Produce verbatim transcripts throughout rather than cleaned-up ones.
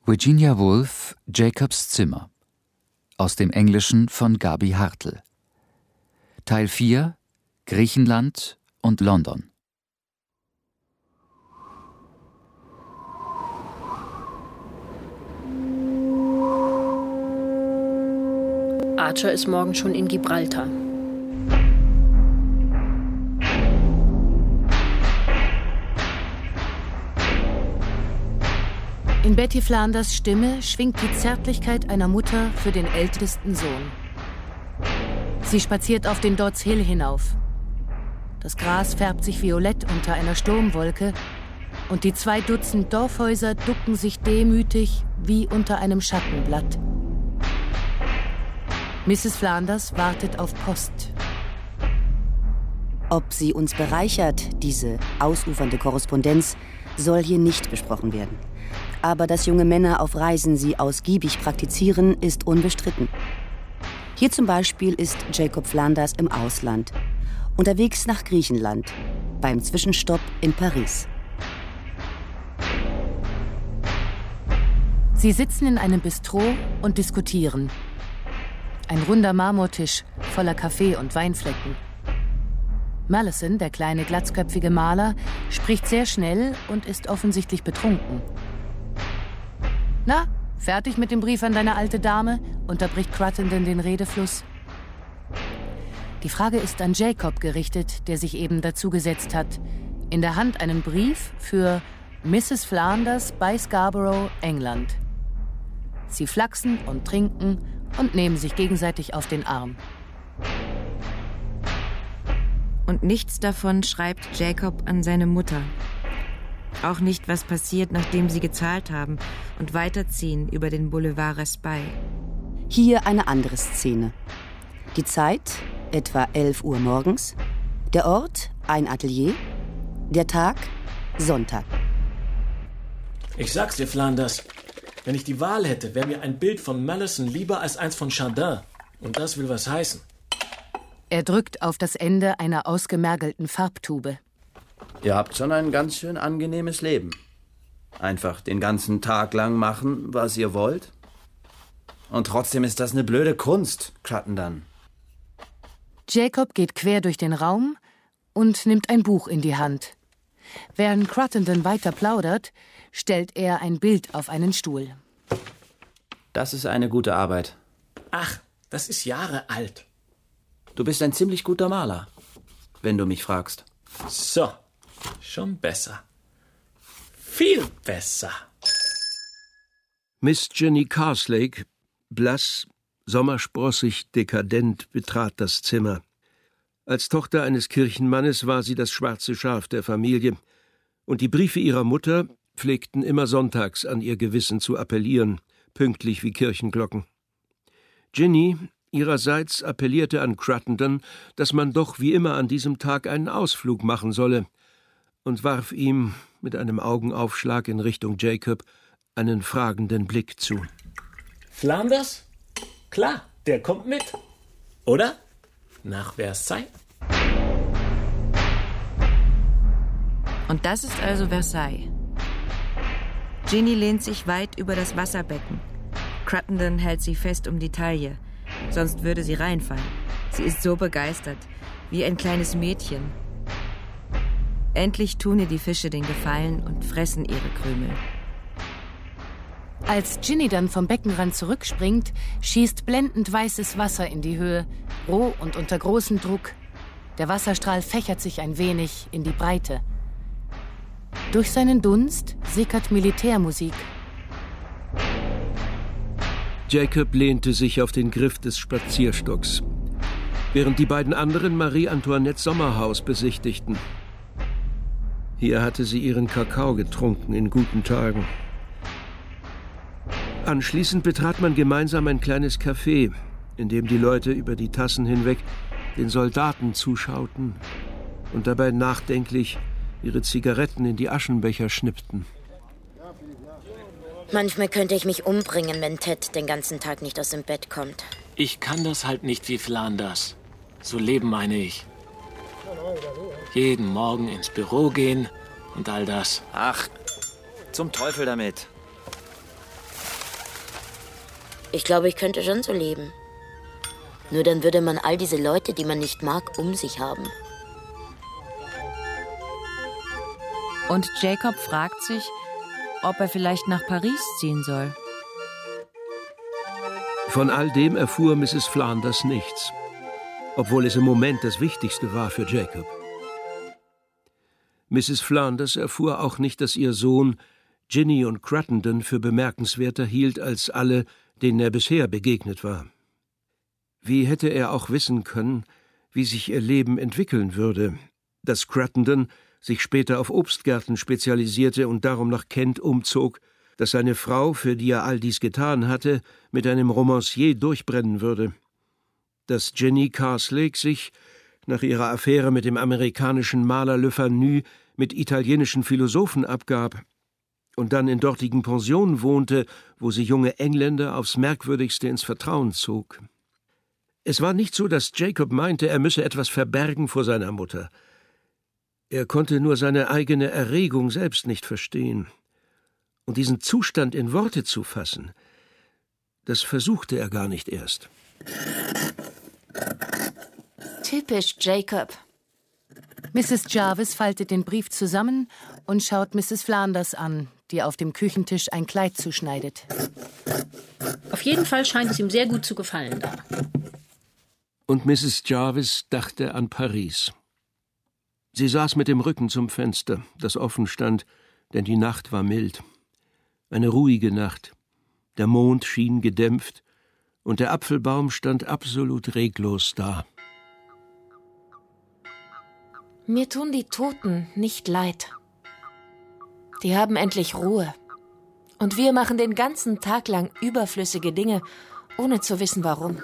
Virginia Woolf, Jacobs Zimmer. Aus dem Englischen von Gabi Hartl. Teil vier, Griechenland und London. Archer ist morgen schon in Gibraltar. In Betty Flanders Stimme schwingt die Zärtlichkeit einer Mutter für den ältesten Sohn. Sie spaziert auf den Dodds Hill hinauf. Das Gras färbt sich violett unter einer Sturmwolke und die zwei Dutzend Dorfhäuser ducken sich demütig wie unter einem Schattenblatt. Misses Flanders wartet auf Post. Ob sie uns bereichert, diese ausufernde Korrespondenz, soll hier nicht besprochen werden. Aber dass junge Männer auf Reisen sie ausgiebig praktizieren, ist unbestritten. Hier zum Beispiel ist Jacob Flanders im Ausland, unterwegs nach Griechenland, beim Zwischenstopp in Paris. Sie sitzen in einem Bistro und diskutieren. Ein runder Marmortisch voller Kaffee- und Weinflecken. Malleson, der kleine glatzköpfige Maler, spricht sehr schnell und ist offensichtlich betrunken. »Na, fertig mit dem Brief an deine alte Dame?« unterbricht Cruttenden den Redefluss. Die Frage ist an Jacob gerichtet, der sich eben dazugesetzt hat. In der Hand einen Brief für Misses Flanders bei Scarborough, England. Sie flachsen und trinken und nehmen sich gegenseitig auf den Arm. Und nichts davon schreibt Jacob an seine Mutter. Auch nicht, was passiert, nachdem sie gezahlt haben und weiterziehen über den Boulevard Raspail. Hier eine andere Szene. Die Zeit, etwa elf Uhr morgens. Der Ort, ein Atelier. Der Tag, Sonntag. Ich sag's dir, Flanders. Wenn ich die Wahl hätte, wäre mir ein Bild von Malleson lieber als eins von Chardin. Und das will was heißen. Er drückt auf das Ende einer ausgemergelten Farbtube. Ihr habt schon ein ganz schön angenehmes Leben. Einfach den ganzen Tag lang machen, was ihr wollt. Und trotzdem ist das eine blöde Kunst, Cruttenden. Jacob geht quer durch den Raum und nimmt ein Buch in die Hand. Während Cruttenden weiter plaudert, stellt er ein Bild auf einen Stuhl. Das ist eine gute Arbeit. Ach, das ist Jahre alt. Du bist ein ziemlich guter Maler, wenn du mich fragst. So, schon besser. Viel besser. Miss Jenny Carslake, blass, sommersprossig, dekadent, betrat das Zimmer. Als Tochter eines Kirchenmannes war sie das schwarze Schaf der Familie, und die Briefe ihrer Mutter pflegten immer sonntags an ihr Gewissen zu appellieren, pünktlich wie Kirchenglocken. Ginny ihrerseits appellierte an Cruttenden, dass man doch wie immer an diesem Tag einen Ausflug machen solle, und warf ihm mit einem Augenaufschlag in Richtung Jacob einen fragenden Blick zu. Flanders? Klar, der kommt mit. Oder? Nach Versailles. Und das ist also Versailles. Ginny lehnt sich weit über das Wasserbecken. Cruttenden hält sie fest um die Taille. Sonst würde sie reinfallen. Sie ist so begeistert, wie ein kleines Mädchen. Endlich tun ihr die Fische den Gefallen und fressen ihre Krümel. Als Ginny dann vom Beckenrand zurückspringt, schießt blendend weißes Wasser in die Höhe, roh und unter großem Druck. Der Wasserstrahl fächert sich ein wenig in die Breite. Durch seinen Dunst sickert Militärmusik. Jacob lehnte sich auf den Griff des Spazierstocks, während die beiden anderen Marie-Antoinettes Sommerhaus besichtigten. Hier hatte sie ihren Kakao getrunken in guten Tagen. Anschließend betrat man gemeinsam ein kleines Café, in dem die Leute über die Tassen hinweg den Soldaten zuschauten und dabei nachdenklich ihre Zigaretten in die Aschenbecher schnippten. Manchmal könnte ich mich umbringen, wenn Ted den ganzen Tag nicht aus dem Bett kommt. Ich kann das halt nicht wie Flanders. So leben meine ich. Jeden Morgen ins Büro gehen und all das. Ach, zum Teufel damit. Ich glaube, ich könnte schon so leben. Nur dann würde man all diese Leute, die man nicht mag, um sich haben. Und Jacob fragt sich, ob er vielleicht nach Paris ziehen soll. Von all dem erfuhr Misses Flanders nichts, obwohl es im Moment das Wichtigste war für Jacob. Misses Flanders erfuhr auch nicht, dass ihr Sohn Ginny und Cruttendon für bemerkenswerter hielt als alle, denen er bisher begegnet war. Wie hätte er auch wissen können, wie sich ihr Leben entwickeln würde, dass Cruttendon sich später auf Obstgärten spezialisierte und darum nach Kent umzog, dass seine Frau, für die er all dies getan hatte, mit einem Romancier durchbrennen würde, dass Jenny Karslake sich, nach ihrer Affäre mit dem amerikanischen Maler Le Fanu, mit italienischen Philosophen abgab und dann in dortigen Pensionen wohnte, wo sie junge Engländer aufs Merkwürdigste ins Vertrauen zog. Es war nicht so, dass Jacob meinte, er müsse etwas verbergen vor seiner Mutter. Er konnte nur seine eigene Erregung selbst nicht verstehen. Und diesen Zustand in Worte zu fassen, das versuchte er gar nicht erst. Typisch Jacob. Misses Jarvis faltet den Brief zusammen und schaut Misses Flanders an, die auf dem Küchentisch ein Kleid zuschneidet. Auf jeden Fall scheint es ihm sehr gut zu gefallen da. Und Misses Jarvis dachte an Paris. Sie saß mit dem Rücken zum Fenster, das offen stand, denn die Nacht war mild. Eine ruhige Nacht. Der Mond schien gedämpft und der Apfelbaum stand absolut reglos da. Mir tun die Toten nicht leid. Die haben endlich Ruhe. Und wir machen den ganzen Tag lang überflüssige Dinge, ohne zu wissen warum.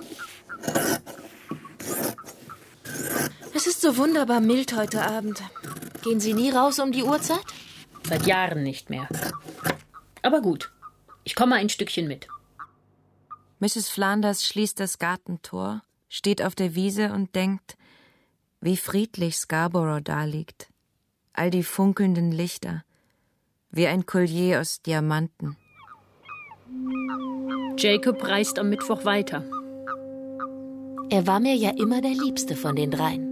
Es ist so wunderbar mild heute Abend. Gehen Sie nie raus um die Uhrzeit? Seit Jahren nicht mehr. Aber gut, ich komme ein Stückchen mit. Misses Flanders schließt das Gartentor, steht auf der Wiese und denkt, wie friedlich Scarborough daliegt. All die funkelnden Lichter, wie ein Collier aus Diamanten. Jacob reist am Mittwoch weiter. Er war mir ja immer der Liebste von den dreien.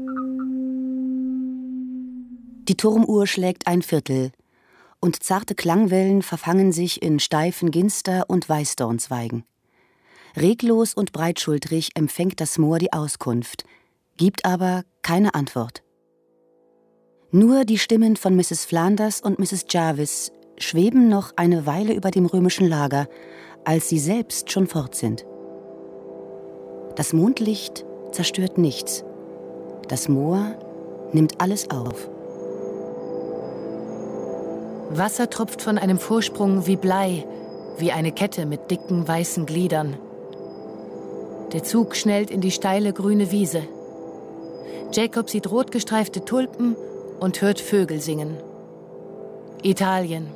Die Turmuhr schlägt ein Viertel und zarte Klangwellen verfangen sich in steifen Ginster- und Weißdornzweigen. Reglos und breitschultrig empfängt das Moor die Auskunft, gibt aber keine Antwort. Nur die Stimmen von Misses Flanders und Misses Jarvis schweben noch eine Weile über dem römischen Lager, als sie selbst schon fort sind. Das Mondlicht zerstört nichts. Das Moor nimmt alles auf. Wasser tropft von einem Vorsprung wie Blei, wie eine Kette mit dicken, weißen Gliedern. Der Zug schnellt in die steile, grüne Wiese. Jacob sieht rotgestreifte Tulpen und hört Vögel singen. Italien.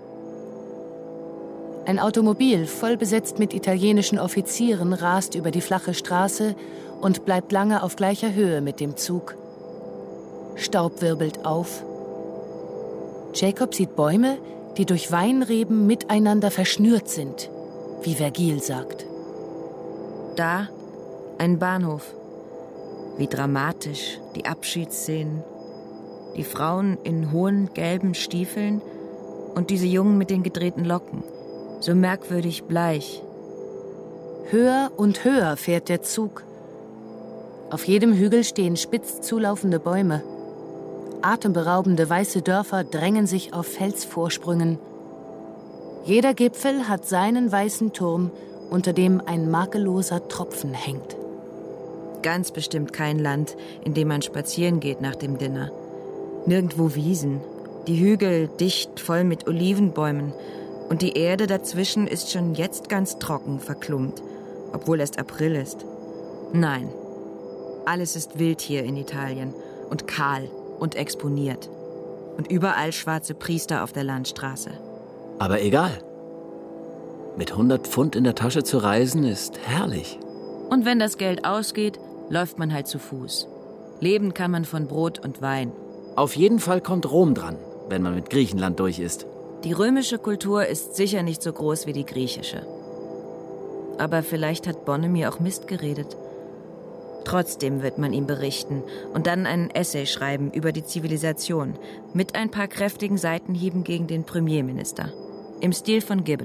Ein Automobil, voll besetzt mit italienischen Offizieren, rast über die flache Straße und bleibt lange auf gleicher Höhe mit dem Zug. Staub wirbelt auf. Jacob sieht Bäume, die durch Weinreben miteinander verschnürt sind, wie Vergil sagt. Da ein Bahnhof. Wie dramatisch die Abschiedsszenen. Die Frauen in hohen gelben Stiefeln und diese Jungen mit den gedrehten Locken. So merkwürdig bleich. Höher und höher fährt der Zug. Auf jedem Hügel stehen spitz zulaufende Bäume. Atemberaubende weiße Dörfer drängen sich auf Felsvorsprüngen. Jeder Gipfel hat seinen weißen Turm, unter dem ein makelloser Tropfen hängt. Ganz bestimmt kein Land, in dem man spazieren geht nach dem Dinner. Nirgendwo Wiesen. Die Hügel dicht voll mit Olivenbäumen. Und die Erde dazwischen ist schon jetzt ganz trocken, verklumpt, obwohl erst April ist. Nein, alles ist wild hier in Italien und kahl und exponiert. Und überall schwarze Priester auf der Landstraße. Aber egal. Mit hundert Pfund in der Tasche zu reisen ist herrlich. Und wenn das Geld ausgeht, läuft man halt zu Fuß. Leben kann man von Brot und Wein. Auf jeden Fall kommt Rom dran, wenn man mit Griechenland durch ist. Die römische Kultur ist sicher nicht so groß wie die griechische. Aber vielleicht hat Bonham mir auch Mist geredet. Trotzdem wird man ihm berichten und dann einen Essay schreiben über die Zivilisation mit ein paar kräftigen Seitenhieben gegen den Premierminister. Im Stil von Gibbon.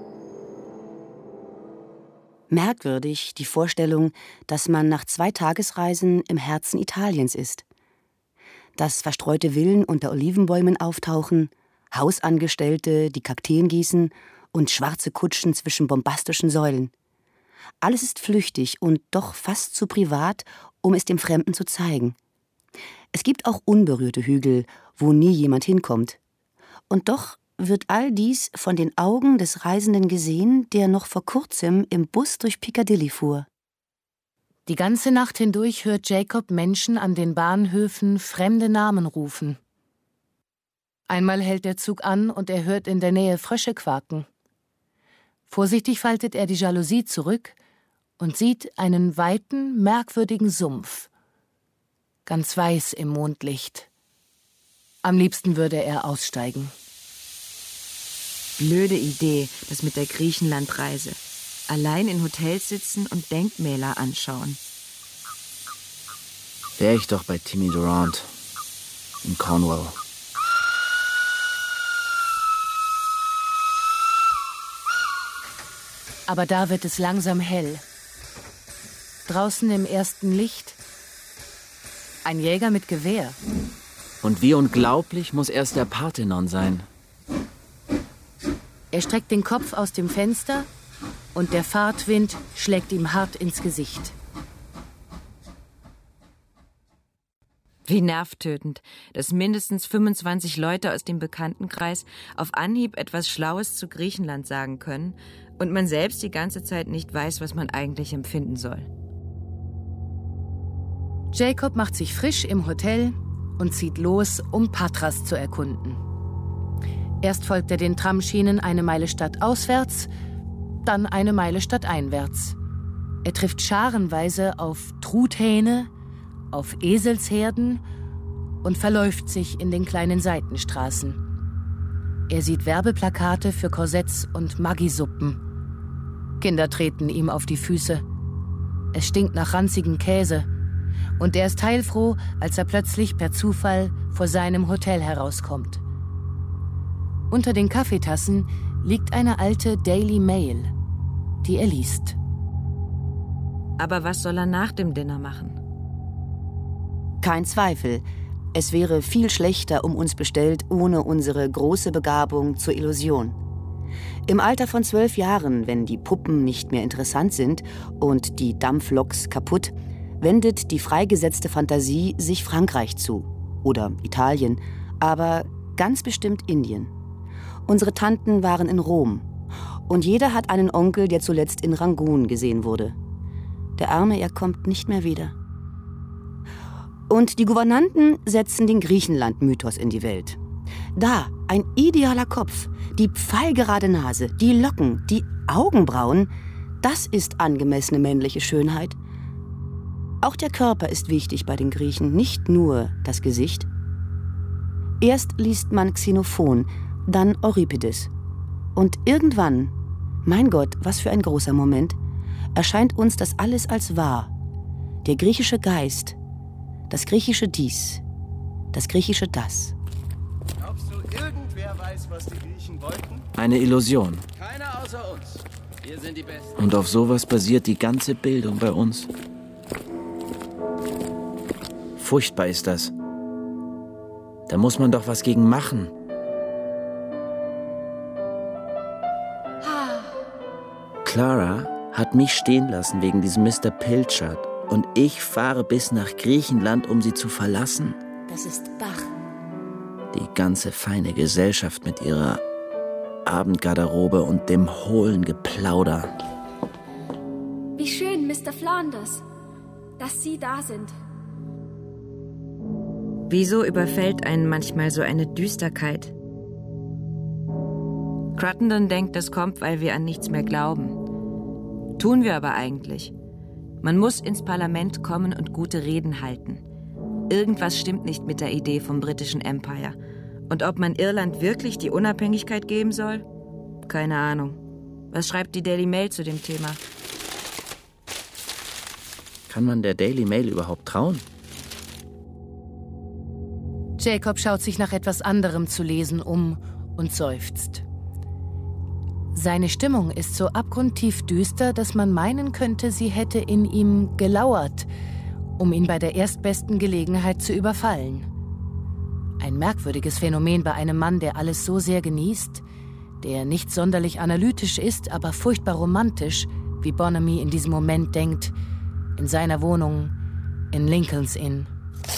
Merkwürdig die Vorstellung, dass man nach zwei Tagesreisen im Herzen Italiens ist. Dass verstreute Villen unter Olivenbäumen auftauchen, Hausangestellte, die Kakteen gießen und schwarze Kutschen zwischen bombastischen Säulen. Alles ist flüchtig und doch fast zu privat, um es dem Fremden zu zeigen. Es gibt auch unberührte Hügel, wo nie jemand hinkommt. Und doch wird all dies von den Augen des Reisenden gesehen, der noch vor kurzem im Bus durch Piccadilly fuhr. Die ganze Nacht hindurch hört Jacob Menschen an den Bahnhöfen fremde Namen rufen. Einmal hält der Zug an und er hört in der Nähe Frösche quaken. Vorsichtig faltet er die Jalousie zurück und sieht einen weiten, merkwürdigen Sumpf. Ganz weiß im Mondlicht. Am liebsten würde er aussteigen. Blöde Idee, das mit der Griechenlandreise. Allein in Hotels sitzen und Denkmäler anschauen. Wäre ich doch bei Timmy Durant in Cornwall. Aber da wird es langsam hell. Draußen im ersten Licht ein Jäger mit Gewehr. Und wie unglaublich muss erst der Parthenon sein. Er streckt den Kopf aus dem Fenster und der Fahrtwind schlägt ihm hart ins Gesicht. Wie nervtötend, dass mindestens fünfundzwanzig Leute aus dem Bekanntenkreis auf Anhieb etwas Schlaues zu Griechenland sagen können und man selbst die ganze Zeit nicht weiß, was man eigentlich empfinden soll. Jacob macht sich frisch im Hotel und zieht los, um Patras zu erkunden. Erst folgt er den Tramschienen eine Meile stadtauswärts, dann eine Meile stadteinwärts. Er trifft scharenweise auf Truthähne, auf Eselsherden und verläuft sich in den kleinen Seitenstraßen. Er sieht Werbeplakate für Korsetts und Maggi-Suppen. Kinder treten ihm auf die Füße. Es stinkt nach ranzigem Käse. Und er ist heilfroh, als er plötzlich per Zufall vor seinem Hotel herauskommt. Unter den Kaffeetassen liegt eine alte Daily Mail, die er liest. Aber was soll er nach dem Dinner machen? Kein Zweifel, es wäre viel schlechter um uns bestellt ohne unsere große Begabung zur Illusion. Im Alter von zwölf Jahren, wenn die Puppen nicht mehr interessant sind und die Dampfloks kaputt, wendet die freigesetzte Fantasie sich Frankreich zu. Oder Italien, aber ganz bestimmt Indien. Unsere Tanten waren in Rom. Und jeder hat einen Onkel, der zuletzt in Rangoon gesehen wurde. Der Arme, er kommt nicht mehr wieder. Und die Gouvernanten setzen den Griechenland-Mythos in die Welt. Da, ein idealer Kopf, die pfeilgerade Nase, die Locken, die Augenbrauen, das ist angemessene männliche Schönheit. Auch der Körper ist wichtig bei den Griechen, nicht nur das Gesicht. Erst liest man Xenophon, dann Euripides. Und irgendwann, mein Gott, was für ein großer Moment, erscheint uns das alles als wahr. Der griechische Geist, das griechische Dies, das griechische Das. Glaubst du, irgendwer weiß, was die Griechen wollten? Eine Illusion. Keiner außer uns. Wir sind die Besten. Und auf sowas basiert die ganze Bildung bei uns. Furchtbar ist das. Da muss man doch was gegen machen. Clara hat mich stehen lassen wegen diesem Mister Pilchard. Und ich fahre bis nach Griechenland, um sie zu verlassen. Das ist Bach. Die ganze feine Gesellschaft mit ihrer Abendgarderobe und dem hohlen Geplauder. Wie schön, Mister Flanders, dass Sie da sind. Wieso überfällt einen manchmal so eine Düsterkeit? Cruttendon denkt, das kommt, weil wir an nichts mehr glauben. Tun wir aber eigentlich. Man muss ins Parlament kommen und gute Reden halten. Irgendwas stimmt nicht mit der Idee vom britischen Empire. Und ob man Irland wirklich die Unabhängigkeit geben soll? Keine Ahnung. Was schreibt die Daily Mail zu dem Thema? Kann man der Daily Mail überhaupt trauen? Jacob schaut sich nach etwas anderem zu lesen um und seufzt. Seine Stimmung ist so abgrundtief düster, dass man meinen könnte, sie hätte in ihm gelauert, um ihn bei der erstbesten Gelegenheit zu überfallen. Ein merkwürdiges Phänomen bei einem Mann, der alles so sehr genießt, der nicht sonderlich analytisch ist, aber furchtbar romantisch, wie Bonamy in diesem Moment denkt, in seiner Wohnung in Lincoln's Inn.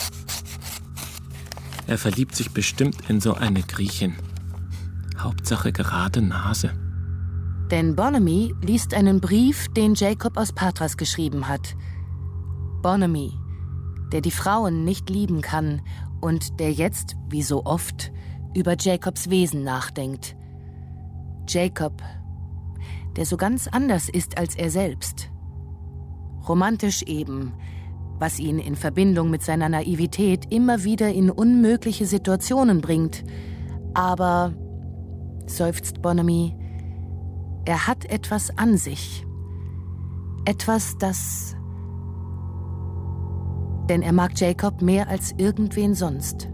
Er verliebt sich bestimmt in so eine Griechin. Hauptsache gerade Nase. Denn Bonamy liest einen Brief, den Jacob aus Patras geschrieben hat. Bonamy, der die Frauen nicht lieben kann und der jetzt, wie so oft, über Jacobs Wesen nachdenkt. Jacob, der so ganz anders ist als er selbst. Romantisch eben, was ihn in Verbindung mit seiner Naivität immer wieder in unmögliche Situationen bringt. Aber, seufzt Bonamy, er hat etwas an sich. Etwas, das... Denn er mag Jacob mehr als irgendwen sonst.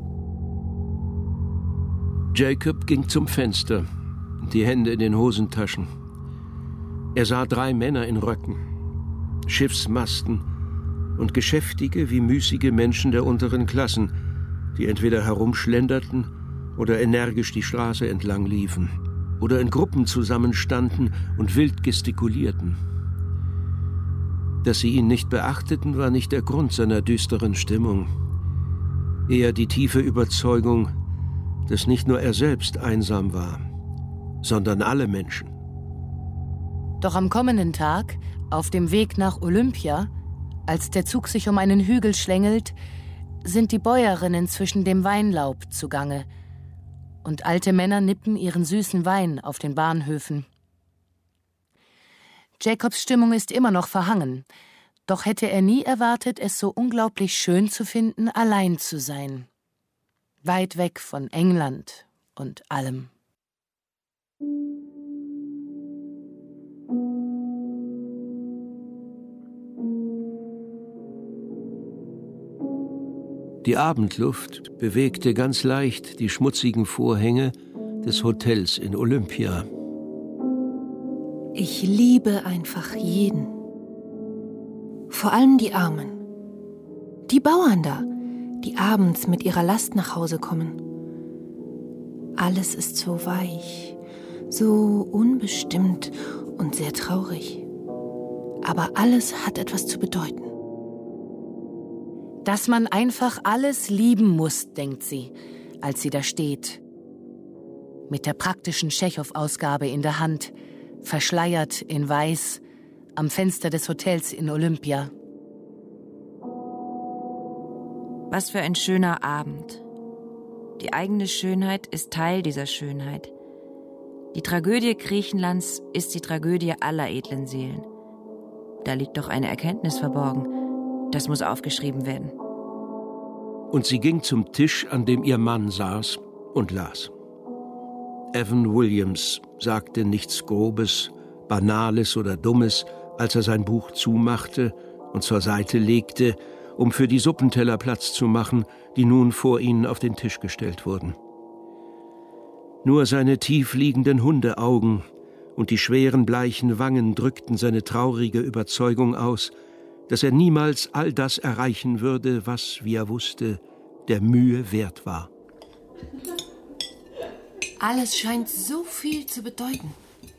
Jacob ging zum Fenster, die Hände in den Hosentaschen. Er sah drei Männer in Röcken, Schiffsmasten und geschäftige wie müßige Menschen der unteren Klassen, die entweder herumschlenderten oder energisch die Straße entlang liefen oder in Gruppen zusammenstanden und wild gestikulierten. Dass sie ihn nicht beachteten, war nicht der Grund seiner düsteren Stimmung. Eher die tiefe Überzeugung, dass nicht nur er selbst einsam war, sondern alle Menschen. Doch am kommenden Tag, auf dem Weg nach Olympia, als der Zug sich um einen Hügel schlängelt, sind die Bäuerinnen zwischen dem Weinlaub zugange und alte Männer nippen ihren süßen Wein auf den Bahnhöfen. Jacobs Stimmung ist immer noch verhangen, doch hätte er nie erwartet, es so unglaublich schön zu finden, allein zu sein. Weit weg von England und allem. Die Abendluft bewegte ganz leicht die schmutzigen Vorhänge des Hotels in Olympia. Ich liebe einfach jeden. Vor allem die Armen. Die Bauern da, die abends mit ihrer Last nach Hause kommen. Alles ist so weich, so unbestimmt und sehr traurig. Aber alles hat etwas zu bedeuten. Dass man einfach alles lieben muss, denkt sie, als sie da steht. Mit der praktischen Tschechow-Ausgabe in der Hand, verschleiert in Weiß, am Fenster des Hotels in Olympia. Was für ein schöner Abend. Die eigene Schönheit ist Teil dieser Schönheit. Die Tragödie Griechenlands ist die Tragödie aller edlen Seelen. Da liegt doch eine Erkenntnis verborgen. Das muss aufgeschrieben werden. Und sie ging zum Tisch, an dem ihr Mann saß, und las. Evan Williams sagte nichts Grobes, Banales oder Dummes, als er sein Buch zumachte und zur Seite legte, um für die Suppenteller Platz zu machen, die nun vor ihnen auf den Tisch gestellt wurden. Nur seine tiefliegenden Hundeaugen und die schweren bleichen Wangen drückten seine traurige Überzeugung aus, dass er niemals all das erreichen würde, was, wie er wusste, der Mühe wert war. Alles scheint so viel zu bedeuten.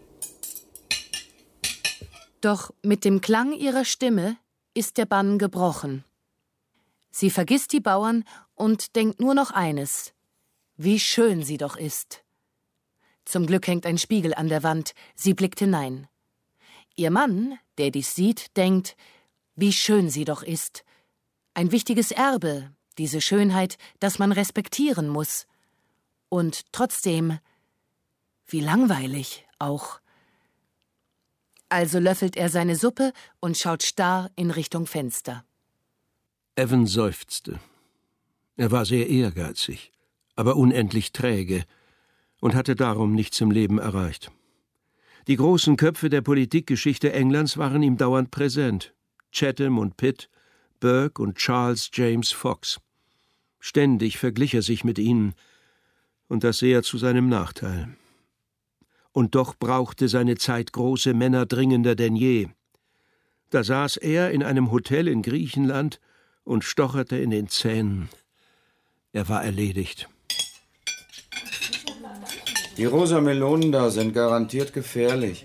Doch mit dem Klang ihrer Stimme ist der Bann gebrochen. Sie vergisst die Bauern und denkt nur noch eines: Wie schön sie doch ist. Zum Glück hängt ein Spiegel an der Wand. Sie blickt hinein. Ihr Mann, der dies sieht, denkt: Wie schön sie doch ist. Ein wichtiges Erbe, diese Schönheit, das man respektieren muss. Und trotzdem, wie langweilig auch. Also löffelt er seine Suppe und schaut starr in Richtung Fenster. Evan seufzte. Er war sehr ehrgeizig, aber unendlich träge und hatte darum nichts im Leben erreicht. Die großen Köpfe der Politikgeschichte Englands waren ihm dauernd präsent. Chatham und Pitt, Burke und Charles James Fox. Ständig verglich er sich mit ihnen, und das sehr zu seinem Nachteil. Und doch brauchte seine Zeit große Männer dringender denn je. Da saß er in einem Hotel in Griechenland und stocherte in den Zähnen. Er war erledigt. Die rosa Melonen da sind garantiert gefährlich.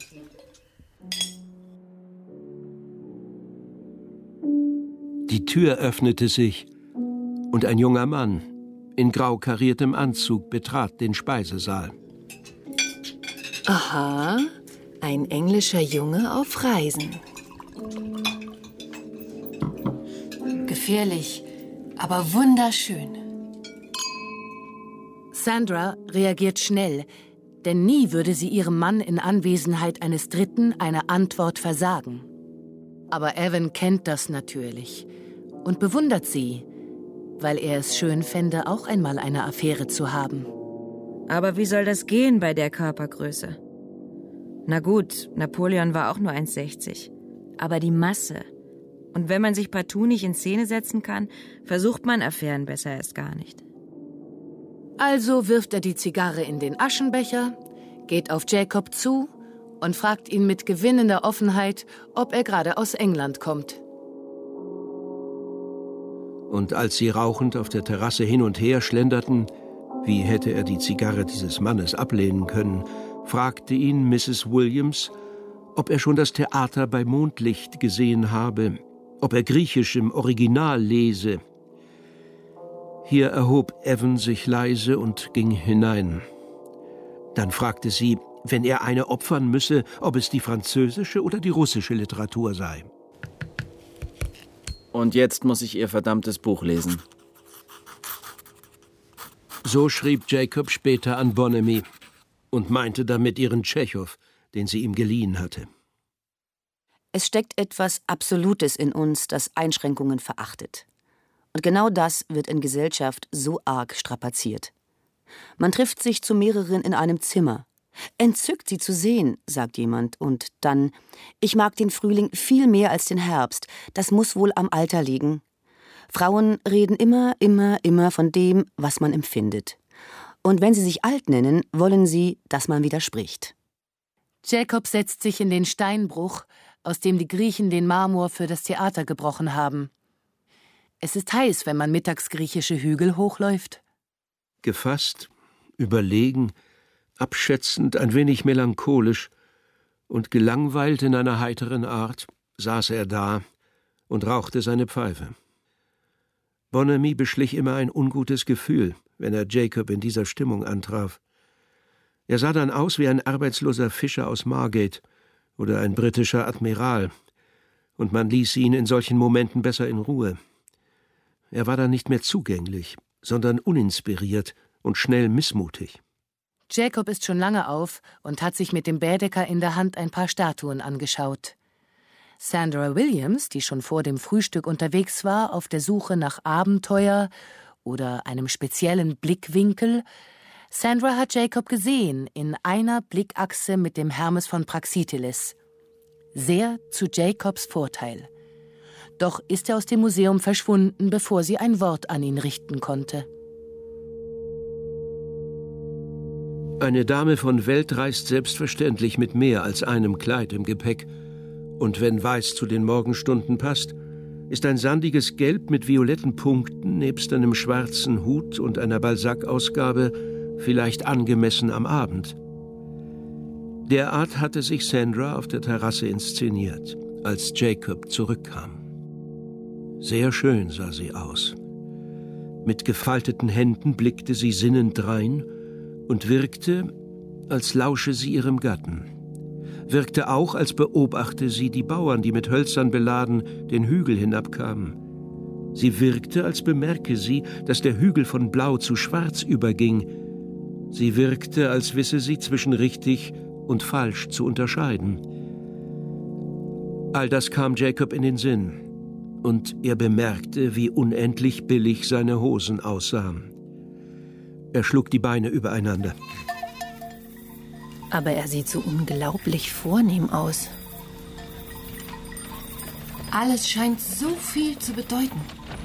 Die Tür öffnete sich, und ein junger Mann in grau kariertem Anzug betrat den Speisesaal. Aha, ein englischer Junge auf Reisen. Gefährlich, aber wunderschön. Sandra reagiert schnell, denn nie würde sie ihrem Mann in Anwesenheit eines Dritten eine Antwort versagen. Aber Evan kennt das natürlich und bewundert sie, weil er es schön fände, auch einmal eine Affäre zu haben. Aber wie soll das gehen bei der Körpergröße? Na gut, Napoleon war auch nur eins Komma sechzig. Aber die Masse. Und wenn man sich partout nicht in Szene setzen kann, versucht man Affären besser erst gar nicht. Also wirft er die Zigarre in den Aschenbecher, geht auf Jacob zu und fragt ihn mit gewinnender Offenheit, ob er gerade aus England kommt. Und als sie rauchend auf der Terrasse hin und her schlenderten, wie hätte er die Zigarre dieses Mannes ablehnen können, fragte ihn Misses Williams, ob er schon das Theater bei Mondlicht gesehen habe, ob er Griechisch im Original lese. Hier erhob Evan sich leise und ging hinein. Dann fragte sie, wenn er eine opfern müsse, ob es die französische oder die russische Literatur sei. Und jetzt muss ich ihr verdammtes Buch lesen. So schrieb Jacob später an Bonamy und meinte damit ihren Tschechow, den sie ihm geliehen hatte. Es steckt etwas Absolutes in uns, das Einschränkungen verachtet. Und genau das wird in Gesellschaft so arg strapaziert. Man trifft sich zu mehreren in einem Zimmer. Entzückt, sie zu sehen, sagt jemand, und dann: Ich mag den Frühling viel mehr als den Herbst, das muss wohl am Alter liegen. Frauen reden immer, immer, immer von dem, was man empfindet. Und wenn sie sich alt nennen, wollen sie, dass man widerspricht. Jacob setzt sich in den Steinbruch, aus dem die Griechen den Marmor für das Theater gebrochen haben. Es ist heiß, wenn man mittags griechische Hügel hochläuft. Gefasst, überlegen, abschätzend, ein wenig melancholisch und gelangweilt in einer heiteren Art, saß er da und rauchte seine Pfeife. Bonamy beschlich immer ein ungutes Gefühl, wenn er Jacob in dieser Stimmung antraf. Er sah dann aus wie ein arbeitsloser Fischer aus Margate oder ein britischer Admiral, und man ließ ihn in solchen Momenten besser in Ruhe. Er war dann nicht mehr zugänglich, sondern uninspiriert und schnell missmutig. Jacob ist schon lange auf und hat sich mit dem Baedeker in der Hand ein paar Statuen angeschaut. Sandra Williams, die schon vor dem Frühstück unterwegs war, auf der Suche nach Abenteuer oder einem speziellen Blickwinkel, Sandra hat Jacob gesehen, in einer Blickachse mit dem Hermes von Praxiteles. Sehr zu Jacobs Vorteil. Doch ist er aus dem Museum verschwunden, bevor sie ein Wort an ihn richten konnte. Eine Dame von Welt reist selbstverständlich mit mehr als einem Kleid im Gepäck. Und wenn Weiß zu den Morgenstunden passt, ist ein sandiges Gelb mit violetten Punkten nebst einem schwarzen Hut und einer Balzac-Ausgabe vielleicht angemessen am Abend. Derart hatte sich Sandra auf der Terrasse inszeniert, als Jacob zurückkam. Sehr schön sah sie aus. Mit gefalteten Händen blickte sie sinnend drein und wirkte, als lausche sie ihrem Gatten. Wirkte auch, als beobachte sie die Bauern, die mit Hölzern beladen den Hügel hinabkamen. Sie wirkte, als bemerke sie, dass der Hügel von blau zu schwarz überging. Sie wirkte, als wisse sie zwischen richtig und falsch zu unterscheiden. All das kam Jacob in den Sinn, und er bemerkte, wie unendlich billig seine Hosen aussahen. Er schlug die Beine übereinander. Aber er sieht so unglaublich vornehm aus. Alles scheint so viel zu bedeuten.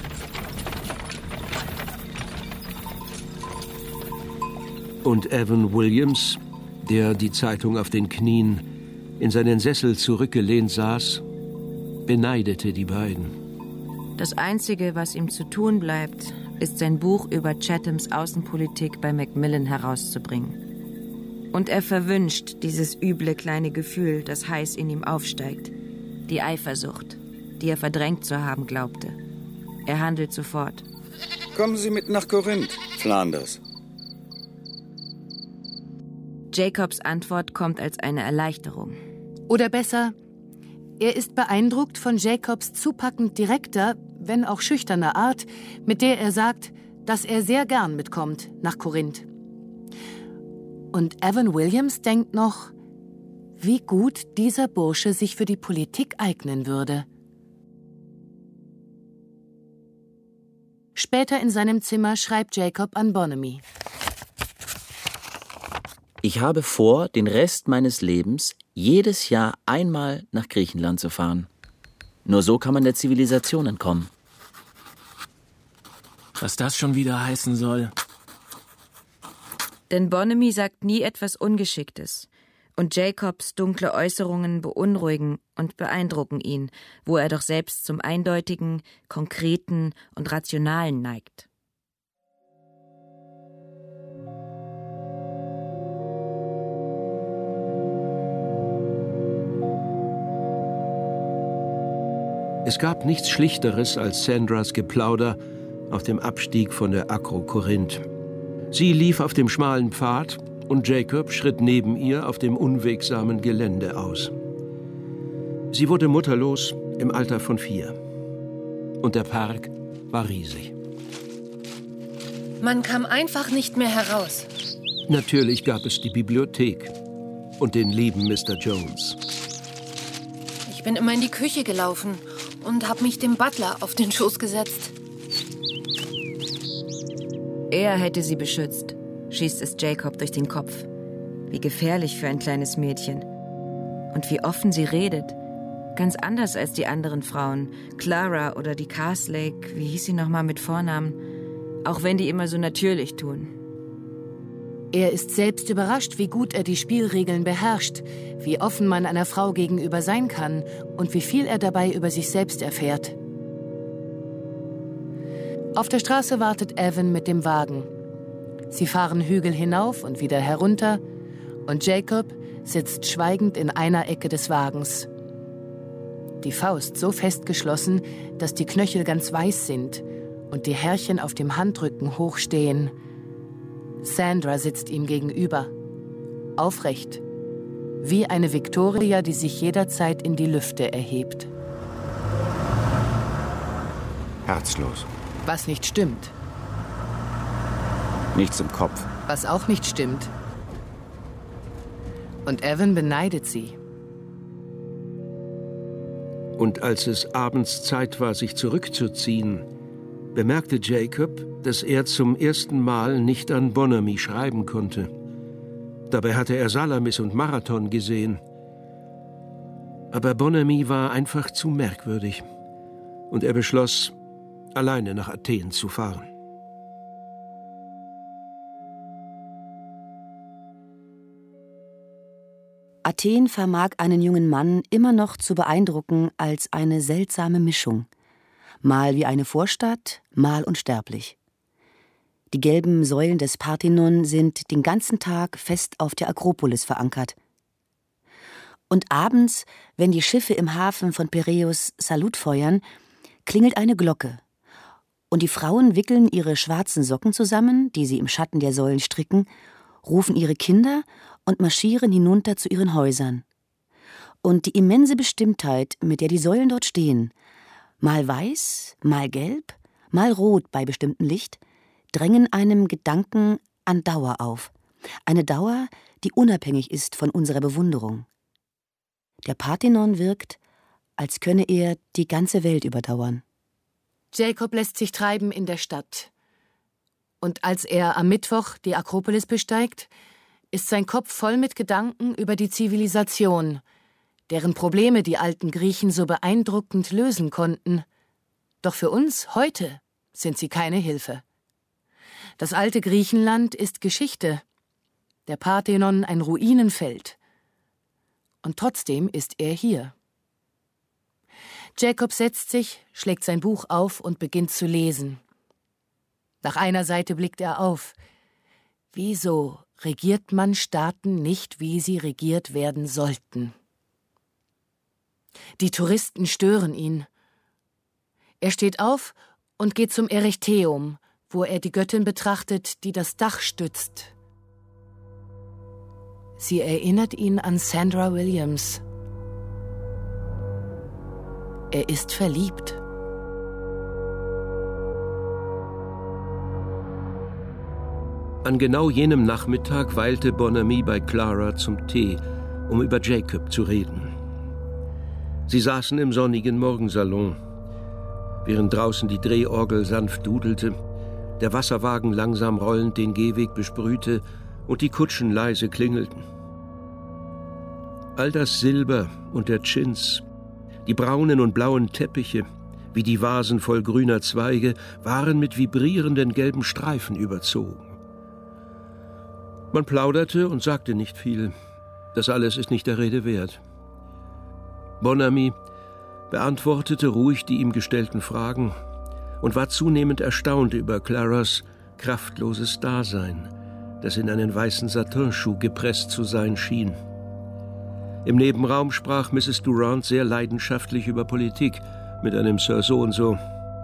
Und Evan Williams, der, die Zeitung auf den Knien, in seinen Sessel zurückgelehnt saß, beneidete die beiden. Das Einzige, was ihm zu tun bleibt, ist sein Buch über Chathams Außenpolitik bei Macmillan herauszubringen. Und er verwünscht dieses üble kleine Gefühl, das heiß in ihm aufsteigt. Die Eifersucht, die er verdrängt zu haben glaubte. Er handelt sofort. Kommen Sie mit nach Korinth, Flanders. Jacobs Antwort kommt als eine Erleichterung. Oder besser, er ist beeindruckt von Jacobs zupackend direkter, wenn auch schüchterner Art, mit der er sagt, dass er sehr gern mitkommt nach Korinth. Und Evan Williams denkt noch, wie gut dieser Bursche sich für die Politik eignen würde. Später in seinem Zimmer schreibt Jacob an Bonamy. Ich habe vor, den Rest meines Lebens jedes Jahr einmal nach Griechenland zu fahren. Nur so kann man der Zivilisation entkommen. Was das schon wieder heißen soll. Denn Bonamy sagt nie etwas Ungeschicktes. Und Jacobs dunkle Äußerungen beunruhigen und beeindrucken ihn, wo er doch selbst zum Eindeutigen, Konkreten und Rationalen neigt. Es gab nichts Schlichteres als Sandras Geplauder auf dem Abstieg von der Akro Korinth. Sie lief auf dem schmalen Pfad und Jacob schritt neben ihr auf dem unwegsamen Gelände aus. Sie wurde mutterlos im Alter von vier. Und der Park war riesig. Man kam einfach nicht mehr heraus. Natürlich gab es die Bibliothek und den lieben Mister Jones. Ich bin immer in die Küche gelaufen und habe mich dem Butler auf den Schoß gesetzt. Er hätte sie beschützt, schießt es Jacob durch den Kopf. Wie gefährlich für ein kleines Mädchen. Und wie offen sie redet. Ganz anders als die anderen Frauen. Clara oder die Carslake, wie hieß sie nochmal mit Vornamen? Auch wenn die immer so natürlich tun. Er ist selbst überrascht, wie gut er die Spielregeln beherrscht, wie offen man einer Frau gegenüber sein kann und wie viel er dabei über sich selbst erfährt. Auf der Straße wartet Evan mit dem Wagen. Sie fahren Hügel hinauf und wieder herunter und Jacob sitzt schweigend in einer Ecke des Wagens. Die Faust so festgeschlossen, dass die Knöchel ganz weiß sind und die Härchen auf dem Handrücken hochstehen. Sandra sitzt ihm gegenüber, aufrecht, wie eine Viktoria, die sich jederzeit in die Lüfte erhebt. Herzlos. Was nicht stimmt. Nichts im Kopf. Was auch nicht stimmt. Und Evan beneidet sie. Und als es abends Zeit war, sich zurückzuziehen, bemerkte Jacob, dass er zum ersten Mal nicht an Bonamy schreiben konnte. Dabei hatte er Salamis und Marathon gesehen. Aber Bonamy war einfach zu merkwürdig. Und er beschloss, alleine nach Athen zu fahren. Athen vermag einen jungen Mann immer noch zu beeindrucken als eine seltsame Mischung. Mal wie eine Vorstadt, mal unsterblich. Die gelben Säulen des Parthenon sind den ganzen Tag fest auf der Akropolis verankert. Und abends, wenn die Schiffe im Hafen von Piräus Salut feuern, klingelt eine Glocke. Und die Frauen wickeln ihre schwarzen Socken zusammen, die sie im Schatten der Säulen stricken, rufen ihre Kinder und marschieren hinunter zu ihren Häusern. Und die immense Bestimmtheit, mit der die Säulen dort stehen, mal weiß, mal gelb, mal rot bei bestimmtem Licht, drängen einem Gedanken an Dauer auf. Eine Dauer, die unabhängig ist von unserer Bewunderung. Der Parthenon wirkt, als könne er die ganze Welt überdauern. Jacob lässt sich treiben in der Stadt. Und als er am Mittwoch die Akropolis besteigt, ist sein Kopf voll mit Gedanken über die Zivilisation, deren Probleme die alten Griechen so beeindruckend lösen konnten. Doch für uns heute sind sie keine Hilfe. Das alte Griechenland ist Geschichte, der Parthenon ein Ruinenfeld. Und trotzdem ist er hier. Jacob setzt sich, schlägt sein Buch auf und beginnt zu lesen. Nach einer Seite blickt er auf. Wieso regiert man Staaten nicht, wie sie regiert werden sollten? Die Touristen stören ihn. Er steht auf und geht zum Erechtheum, wo er die Göttin betrachtet, die das Dach stützt. Sie erinnert ihn an Sandra Williams. Er ist verliebt. An genau jenem Nachmittag weilte Bon-Ami bei Clara zum Tee, um über Jacob zu reden. Sie saßen im sonnigen Morgensalon, während draußen die Drehorgel sanft dudelte, der Wasserwagen langsam rollend den Gehweg besprühte und die Kutschen leise klingelten. All das Silber und der Chins, die braunen und blauen Teppiche, wie die Vasen voll grüner Zweige, waren mit vibrierenden gelben Streifen überzogen. Man plauderte und sagte nicht viel. Das alles ist nicht der Rede wert. Bon-Ami beantwortete ruhig die ihm gestellten Fragen und war zunehmend erstaunt über Claras kraftloses Dasein, das in einen weißen Satinschuh gepresst zu sein schien. Im Nebenraum sprach Misses Durant sehr leidenschaftlich über Politik mit einem Sir So-und-so.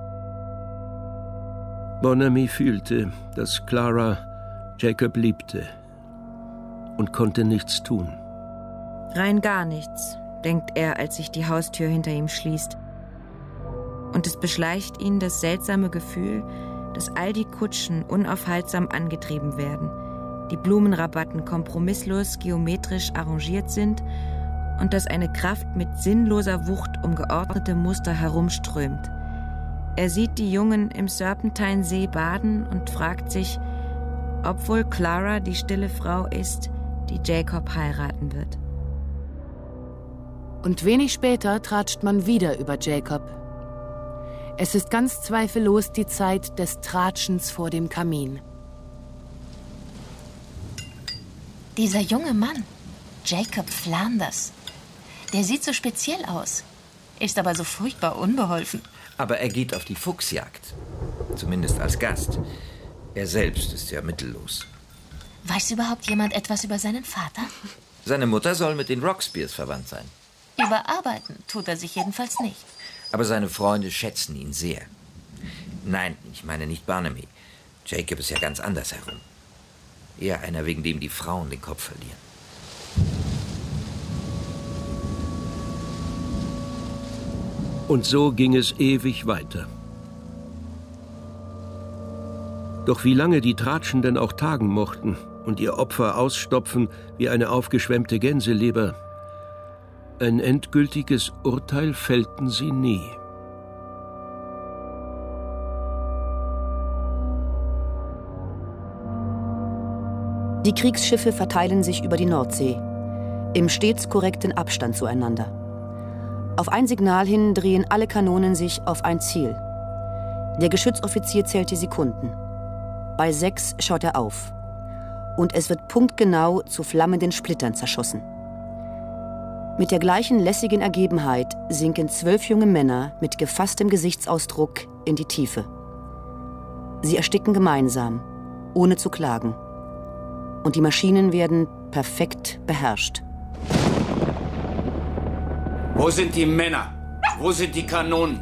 Bon-Ami fühlte, dass Clara Jacob liebte und konnte nichts tun. Rein gar nichts, denkt er, als sich die Haustür hinter ihm schließt. Und es beschleicht ihn das seltsame Gefühl, dass all die Kutschen unaufhaltsam angetrieben werden, die Blumenrabatten kompromisslos geometrisch arrangiert sind und dass eine Kraft mit sinnloser Wucht um geordnete Muster herumströmt. Er sieht die Jungen im Serpentine-See baden und fragt sich, ob wohl Clara die stille Frau ist, die Jacob heiraten wird. Und wenig später tratscht man wieder über Jacob. Es ist ganz zweifellos die Zeit des Tratschens vor dem Kamin. Dieser junge Mann, Jacob Flanders, der sieht so speziell aus, ist aber so furchtbar unbeholfen. Aber er geht auf die Fuchsjagd, zumindest als Gast. Er selbst ist ja mittellos. Weiß überhaupt jemand etwas über seinen Vater? Seine Mutter soll mit den Rockspears verwandt sein. Überarbeiten tut er sich jedenfalls nicht. Aber seine Freunde schätzen ihn sehr. Nein, ich meine nicht Barnaby. Jacob ist ja ganz anders herum. Eher einer, wegen dem die Frauen den Kopf verlieren. Und so ging es ewig weiter. Doch wie lange die Tratschenden auch tagen mochten und ihr Opfer ausstopfen wie eine aufgeschwemmte Gänseleber, ein endgültiges Urteil fällten sie nie. Die Kriegsschiffe verteilen sich über die Nordsee, im stets korrekten Abstand zueinander. Auf ein Signal hin drehen alle Kanonen sich auf ein Ziel. Der Geschützoffizier zählt die Sekunden. Bei sechs schaut er auf. Und es wird punktgenau zu flammenden Splittern zerschossen. Mit der gleichen lässigen Ergebenheit sinken zwölf junge Männer mit gefasstem Gesichtsausdruck in die Tiefe. Sie ersticken gemeinsam, ohne zu klagen. Und die Maschinen werden perfekt beherrscht. Wo sind die Männer? Wo sind die Kanonen?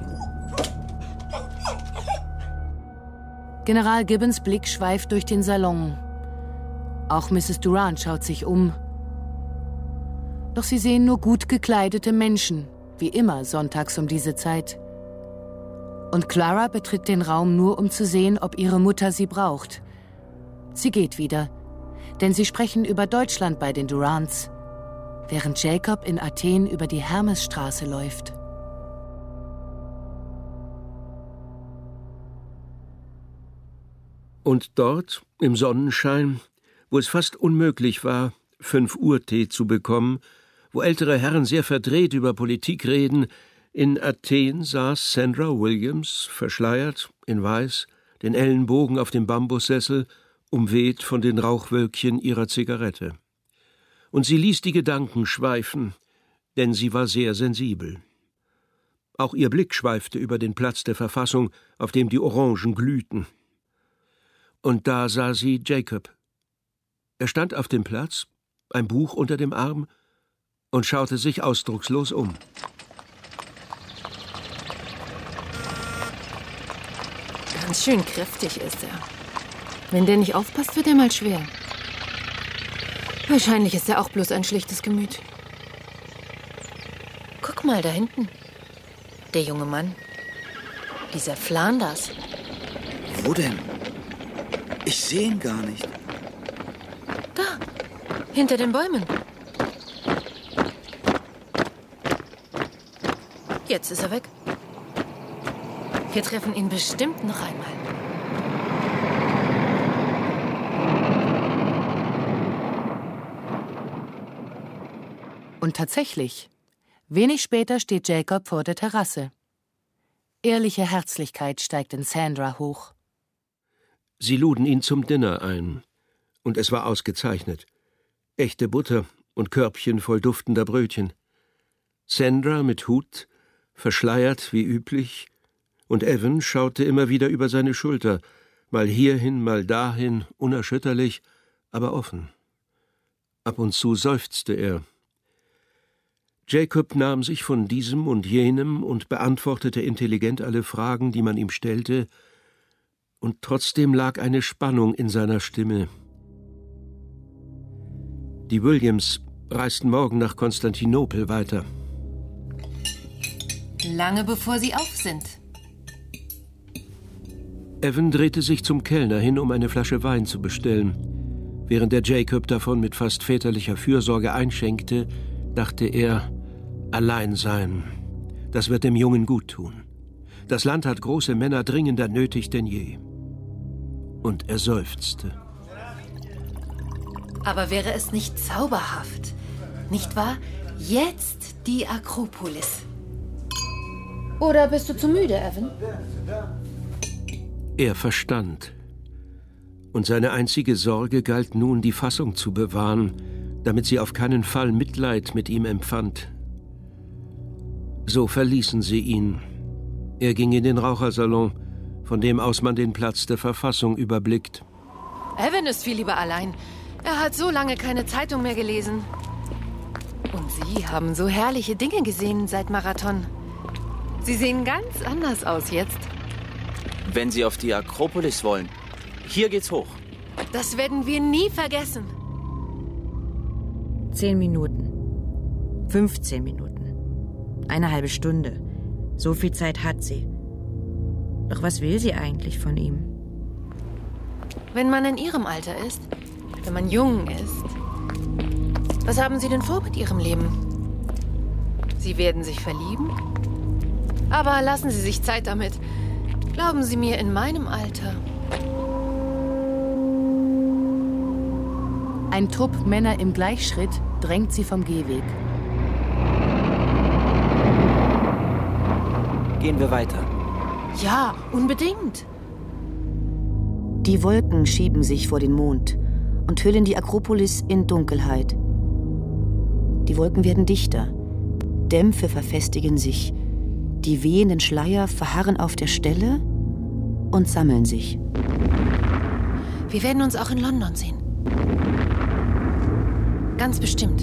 General Gibbons Blick schweift durch den Salon. Auch Misses Durant schaut sich um. Doch sie sehen nur gut gekleidete Menschen, wie immer sonntags um diese Zeit. Und Clara betritt den Raum nur, um zu sehen, ob ihre Mutter sie braucht. Sie geht wieder, denn sie sprechen über Deutschland bei den Durants, während Jacob in Athen über die Hermesstraße läuft. Und dort, im Sonnenschein, wo es fast unmöglich war, fünf Uhr Tee zu bekommen, wo ältere Herren sehr verdreht über Politik reden, in Athen saß Sandra Williams, verschleiert, in Weiß, den Ellenbogen auf dem Bambussessel, umweht von den Rauchwölkchen ihrer Zigarette. Und sie ließ die Gedanken schweifen, denn sie war sehr sensibel. Auch ihr Blick schweifte über den Platz der Verfassung, auf dem die Orangen glühten. Und da sah sie Jacob. Er stand auf dem Platz, ein Buch unter dem Arm, und schaute sich ausdruckslos um. Ganz schön kräftig ist er. Wenn der nicht aufpasst, wird er mal schwer. Wahrscheinlich ist er auch bloß ein schlichtes Gemüt. Guck mal, da hinten. Der junge Mann. Dieser Flanders. Wo denn? Ich sehe ihn gar nicht. Da, hinter den Bäumen. Jetzt ist er weg. Wir treffen ihn bestimmt noch einmal. Und tatsächlich, wenig später steht Jacob vor der Terrasse. Ehrliche Herzlichkeit steigt in Sandra hoch. Sie luden ihn zum Dinner ein, und es war ausgezeichnet. Echte Butter und Körbchen voll duftender Brötchen. Sandra mit Hut, verschleiert wie üblich, und Evan schaute immer wieder über seine Schulter, mal hierhin, mal dahin, unerschütterlich, aber offen. Ab und zu seufzte er. Jacob nahm sich von diesem und jenem und beantwortete intelligent alle Fragen, die man ihm stellte, und trotzdem lag eine Spannung in seiner Stimme. Die Williams reisten morgen nach Konstantinopel weiter. Lange bevor sie auf sind. Evan drehte sich zum Kellner hin, um eine Flasche Wein zu bestellen. Während der Jacob davon mit fast väterlicher Fürsorge einschenkte, dachte er, allein sein, das wird dem Jungen gut tun. Das Land hat große Männer dringender nötig denn je. Und er seufzte. Aber wäre es nicht zauberhaft, nicht wahr? Jetzt die Akropolis. Oder bist du zu müde, Evan? Er verstand. Und seine einzige Sorge galt nun, die Fassung zu bewahren, damit sie auf keinen Fall Mitleid mit ihm empfand. So verließen sie ihn. Er ging in den Rauchersalon, von dem aus man den Platz der Verfassung überblickt. Evan ist viel lieber allein. Er hat so lange keine Zeitung mehr gelesen. Und Sie haben so herrliche Dinge gesehen seit Marathon. Sie sehen ganz anders aus jetzt. Wenn Sie auf die Akropolis wollen, hier geht's hoch. Das werden wir nie vergessen. Zehn Minuten. Fünfzehn Minuten. Eine halbe Stunde. So viel Zeit hat sie. Doch was will sie eigentlich von ihm? Wenn man in Ihrem Alter ist, wenn man jung ist, was haben Sie denn vor mit Ihrem Leben? Sie werden sich verlieben? Aber lassen Sie sich Zeit damit. Glauben Sie mir, in meinem Alter. Ein Trupp Männer im Gleichschritt drängt sie vom Gehweg. Gehen wir weiter. Ja, unbedingt. Die Wolken schieben sich vor den Mond und hüllen die Akropolis in Dunkelheit. Die Wolken werden dichter. Dämpfe verfestigen sich. Die wehenden Schleier verharren auf der Stelle und sammeln sich. Wir werden uns auch in London sehen. Ganz bestimmt.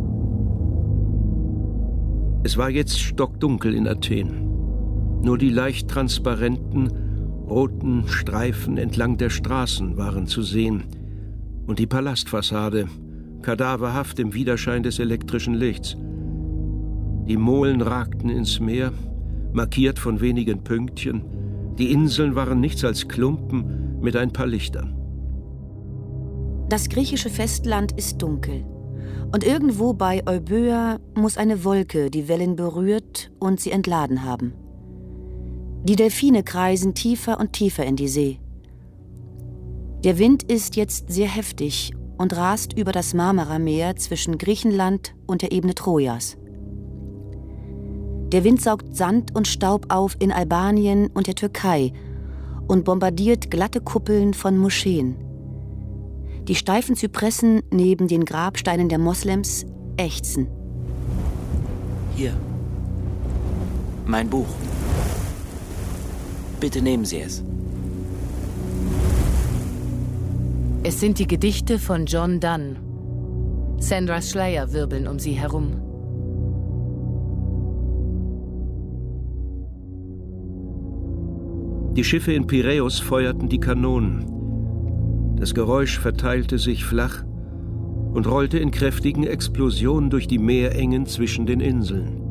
Es war jetzt stockdunkel in Athen. Nur die leicht transparenten, roten Streifen entlang der Straßen waren zu sehen und die Palastfassade, kadaverhaft im Widerschein des elektrischen Lichts. Die Molen ragten ins Meer, markiert von wenigen Pünktchen. Die Inseln waren nichts als Klumpen mit ein paar Lichtern. Das griechische Festland ist dunkel. Und irgendwo bei Euböa muss eine Wolke die Wellen berührt und sie entladen haben. Die Delfine kreisen tiefer und tiefer in die See. Der Wind ist jetzt sehr heftig und rast über das Marmarameer zwischen Griechenland und der Ebene Trojas. Der Wind saugt Sand und Staub auf in Albanien und der Türkei und bombardiert glatte Kuppeln von Moscheen. Die steifen Zypressen neben den Grabsteinen der Moslems ächzen. Hier. Mein Buch. Bitte nehmen Sie es. Es sind die Gedichte von John Donne. Sandras Schleier wirbeln um sie herum. Die Schiffe in Piräus feuerten die Kanonen. Das Geräusch verteilte sich flach und rollte in kräftigen Explosionen durch die Meerengen zwischen den Inseln.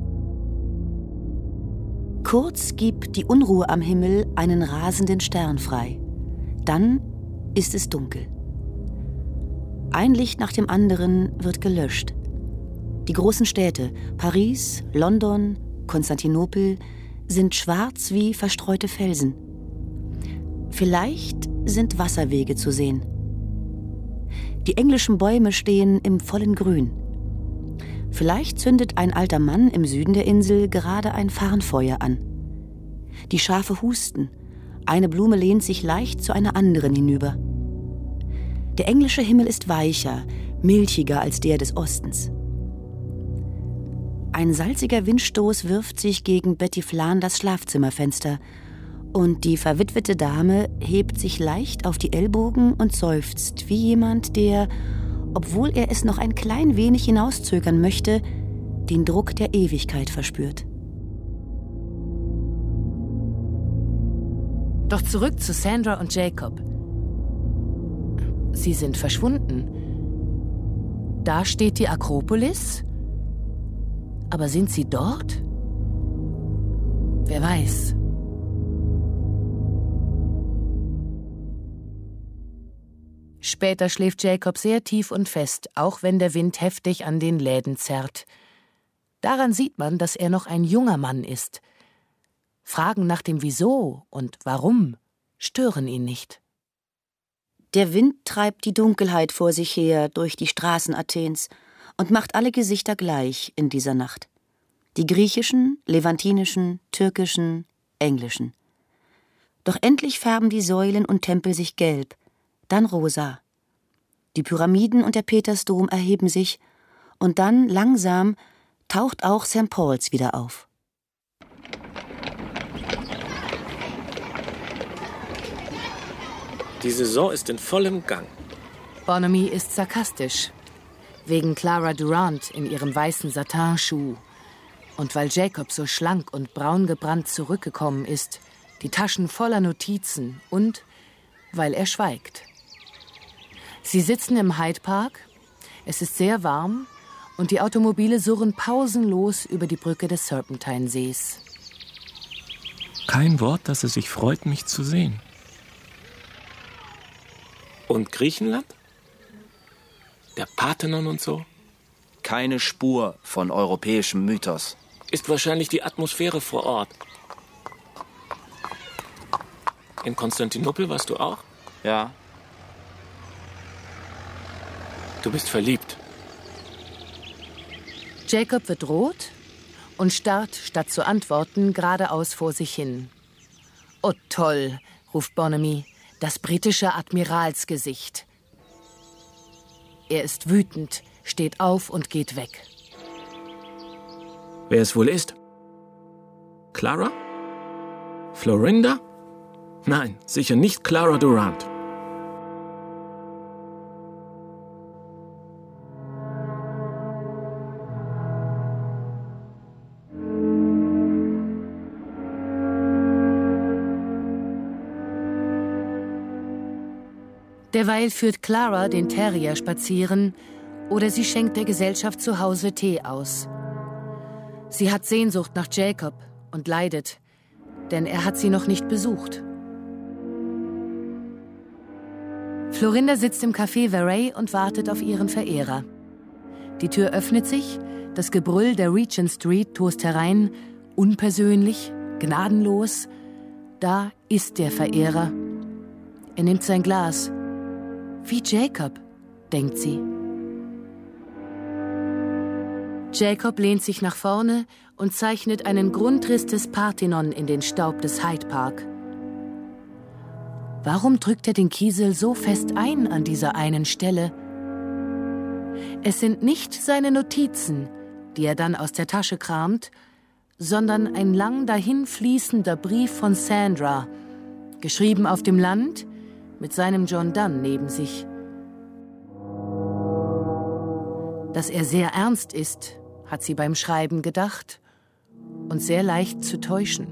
Kurz gibt die Unruhe am Himmel einen rasenden Stern frei. Dann ist es dunkel. Ein Licht nach dem anderen wird gelöscht. Die großen Städte Paris, London, Konstantinopel sind schwarz wie verstreute Felsen. Vielleicht sind Wasserwege zu sehen. Die englischen Bäume stehen im vollen Grün. Vielleicht zündet ein alter Mann im Süden der Insel gerade ein Farnfeuer an. Die Schafe husten. Eine Blume lehnt sich leicht zu einer anderen hinüber. Der englische Himmel ist weicher, milchiger als der des Ostens. Ein salziger Windstoß wirft sich gegen Betty Flanders Schlafzimmerfenster und die verwitwete Dame hebt sich leicht auf die Ellbogen und seufzt wie jemand, der, obwohl er es noch ein klein wenig hinauszögern möchte, den Druck der Ewigkeit verspürt. Doch zurück zu Sandra und Jacob. Sie sind verschwunden. Da steht die Akropolis. Aber sind sie dort? Wer weiß. Später schläft Jacob sehr tief und fest, auch wenn der Wind heftig an den Läden zerrt. Daran sieht man, dass er noch ein junger Mann ist. Fragen nach dem Wieso und Warum stören ihn nicht. Der Wind treibt die Dunkelheit vor sich her durch die Straßen Athens und macht alle Gesichter gleich in dieser Nacht. Die griechischen, levantinischen, türkischen, englischen. Doch endlich färben die Säulen und Tempel sich gelb, dann rosa. Die Pyramiden und der Petersdom erheben sich und dann langsam taucht auch Sankt Paul's wieder auf. Die Saison ist in vollem Gang. Bonhomie ist sarkastisch. Wegen Clara Durant in ihrem weißen Satinschuh. Und weil Jacob so schlank und braun gebrannt zurückgekommen ist, die Taschen voller Notizen und weil er schweigt. Sie sitzen im Hyde Park, es ist sehr warm und die Automobile surren pausenlos über die Brücke des Serpentine-Sees. Kein Wort, dass es sich freut, mich zu sehen. Und Griechenland? Der Parthenon und so? Keine Spur von europäischem Mythos. Ist wahrscheinlich die Atmosphäre vor Ort. In Konstantinopel warst du auch? Ja. Du bist verliebt. Jacob wird rot und starrt, statt zu antworten, geradeaus vor sich hin. »Oh toll«, ruft Bonhomie, »das britische Admiralsgesicht.« Er ist wütend, steht auf und geht weg. Wer es wohl ist? Clara? Florinda? Nein, sicher nicht Clara Durant. Derweil führt Clara den Terrier spazieren oder sie schenkt der Gesellschaft zu Hause Tee aus. Sie hat Sehnsucht nach Jacob und leidet, denn er hat sie noch nicht besucht. Florinda sitzt im Café Veray und wartet auf ihren Verehrer. Die Tür öffnet sich, das Gebrüll der Regent Street tost herein, unpersönlich, gnadenlos. Da ist der Verehrer. Er nimmt sein Glas. Wie Jacob, denkt sie. Jacob lehnt sich nach vorne und zeichnet einen Grundriss des Parthenon in den Staub des Hyde Park. Warum drückt er den Kiesel so fest ein an dieser einen Stelle? Es sind nicht seine Notizen, die er dann aus der Tasche kramt, sondern ein lang dahinfließender Brief von Sandra, geschrieben auf dem Land, mit seinem John Donne neben sich. Dass er sehr ernst ist, hat sie beim Schreiben gedacht, und sehr leicht zu täuschen.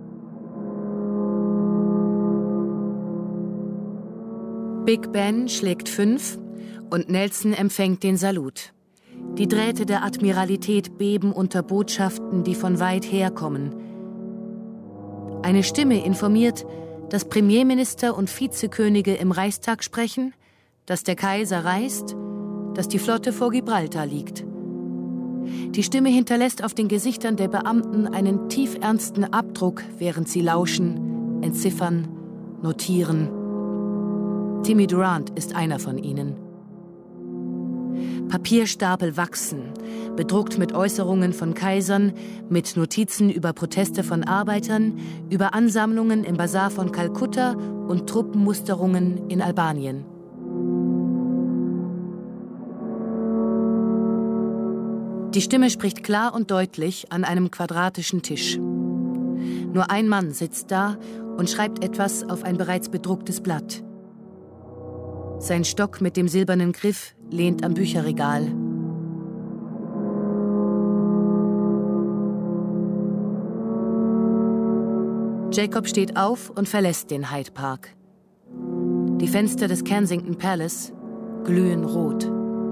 Big Ben schlägt fünf und Nelson empfängt den Salut. Die Drähte der Admiralität beben unter Botschaften, die von weit herkommen. Eine Stimme informiert, dass Premierminister und Vizekönige im Reichstag sprechen, dass der Kaiser reist, dass die Flotte vor Gibraltar liegt. Die Stimme hinterlässt auf den Gesichtern der Beamten einen tiefernsten Abdruck, während sie lauschen, entziffern, notieren. Timmy Durant ist einer von ihnen. Papierstapel wachsen, bedruckt mit Äußerungen von Kaisern, mit Notizen über Proteste von Arbeitern, über Ansammlungen im Basar von Kalkutta und Truppenmusterungen in Albanien. Die Stimme spricht klar und deutlich an einem quadratischen Tisch. Nur ein Mann sitzt da und schreibt etwas auf ein bereits bedrucktes Blatt. Sein Stock mit dem silbernen Griff lehnt am Bücherregal. Jacob steht auf und verlässt den Hyde Park. Die Fenster des Kensington Palace glühen rot.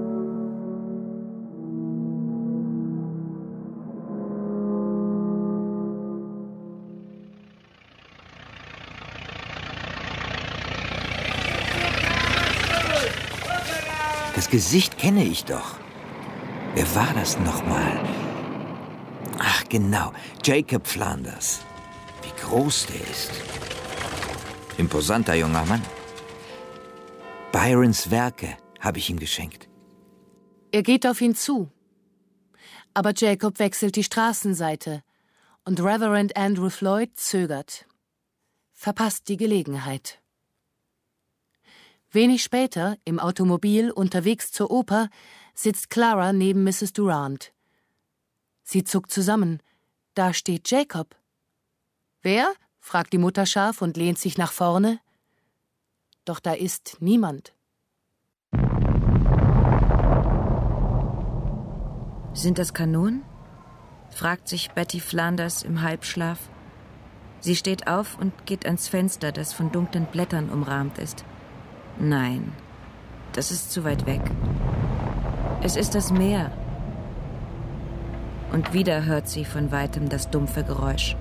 Das Gesicht kenne ich doch. Wer war das nochmal? Ach, genau. Jacob Flanders. Wie groß der ist. Imposanter junger Mann. Byrons Werke habe ich ihm geschenkt. Er geht auf ihn zu. Aber Jacob wechselt die Straßenseite und Reverend Andrew Floyd zögert. Verpasst die Gelegenheit. Wenig später, im Automobil unterwegs zur Oper, sitzt Clara neben Misses Durant. Sie zuckt zusammen. Da steht Jacob. »Wer?« fragt die Mutter scharf und lehnt sich nach vorne. Doch da ist niemand. »Sind das Kanonen?« fragt sich Betty Flanders im Halbschlaf. Sie steht auf und geht ans Fenster, das von dunklen Blättern umrahmt ist. Nein, das ist zu weit weg. Es ist das Meer. Und wieder hört sie von weitem das dumpfe Geräusch.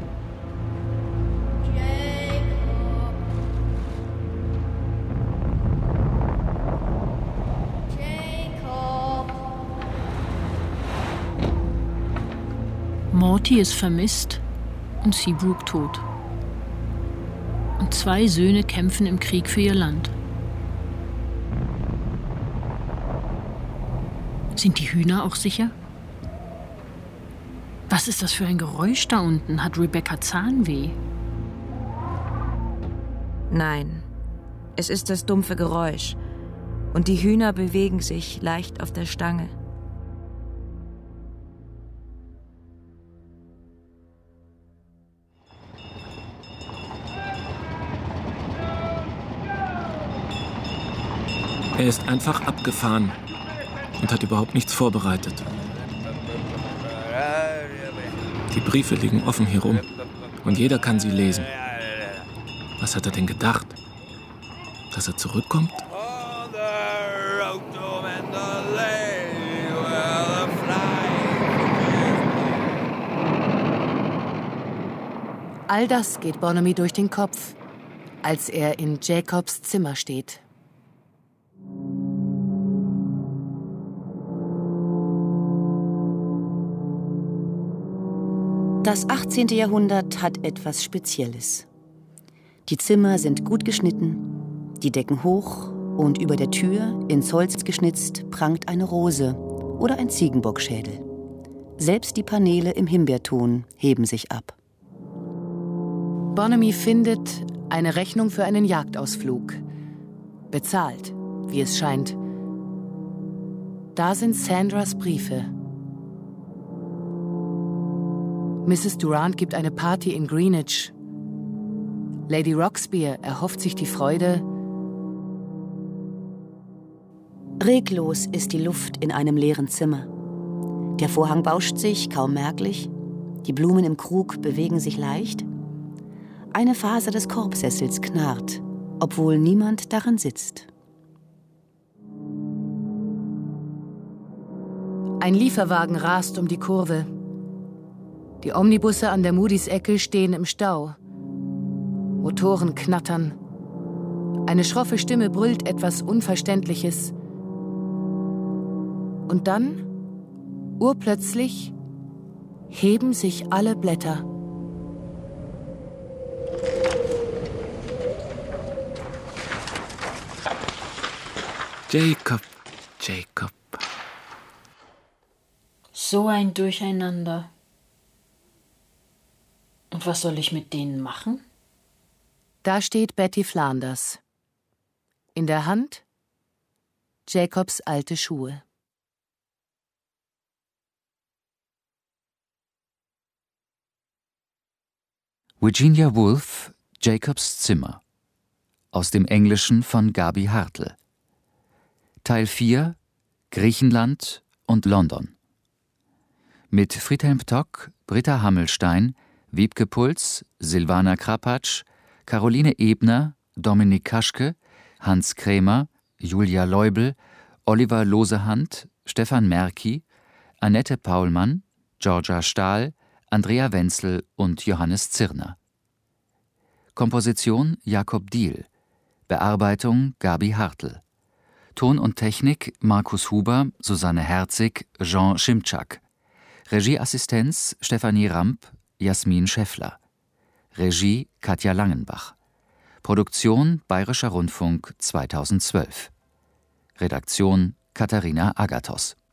Morty ist vermisst und Seabrook tot. Und zwei Söhne kämpfen im Krieg für ihr Land. Sind die Hühner auch sicher? Was ist das für ein Geräusch da unten? Hat Rebecca Zahnweh? Nein, es ist das dumpfe Geräusch. Und die Hühner bewegen sich leicht auf der Stange. Er ist einfach abgefahren und hat überhaupt nichts vorbereitet. Die Briefe liegen offen hier rum und jeder kann sie lesen. Was hat er denn gedacht? Dass er zurückkommt? All das geht Bonamy durch den Kopf, als er in Jacobs Zimmer steht. Das achtzehnte. Jahrhundert hat etwas Spezielles. Die Zimmer sind gut geschnitten, die Decken hoch Und über der Tür, ins Holz geschnitzt, prangt eine Rose oder ein Ziegenbockschädel. Selbst die Paneele im Himbeerton heben sich ab. Bonamy findet eine Rechnung für einen Jagdausflug. Bezahlt, wie es scheint. Da sind Sandras Briefe. Misses Durant gibt eine Party in Greenwich. Lady Roxbier erhofft sich die Freude. Reglos ist die Luft in einem leeren Zimmer. Der Vorhang bauscht sich, kaum merklich. Die Blumen im Krug bewegen sich leicht. Eine Faser des Korbsessels knarrt, obwohl niemand darin sitzt. Ein Lieferwagen rast um die Kurve. Die Omnibusse an der Moody's-Ecke stehen im Stau. Motoren knattern. Eine schroffe Stimme brüllt etwas Unverständliches. Und dann, urplötzlich, heben sich alle Blätter. Jacob, Jacob. So ein Durcheinander. Und was soll ich mit denen machen? Da steht Betty Flanders. In der Hand Jacobs alte Schuhe. Virginia Woolf, Jacobs Zimmer. Aus dem Englischen von Gaby Hartl. Teil vier, Griechenland und London. Mit Friedhelm Ptock, Britta Hammelstein, Wiebke Puls, Silvana Krapatsch, Caroline Ebner, Dominik Kaschke, Hans Krämer, Julia Leubel, Oliver Losehand, Stefan Merki, Annette Paulmann, Georgia Stahl, Andrea Wenzel und Johannes Zirner. Komposition Jakob Diehl. Bearbeitung Gaby Hartl. Ton und Technik Markus Huber, Susanne Herzig, Jean Schimczak. Regieassistenz Stefanie Ramp, Jasmin Schäffler. Regie Katja Langenbach. Produktion Bayerischer Rundfunk zweitausendzwölf. Redaktion Katharina Agathos.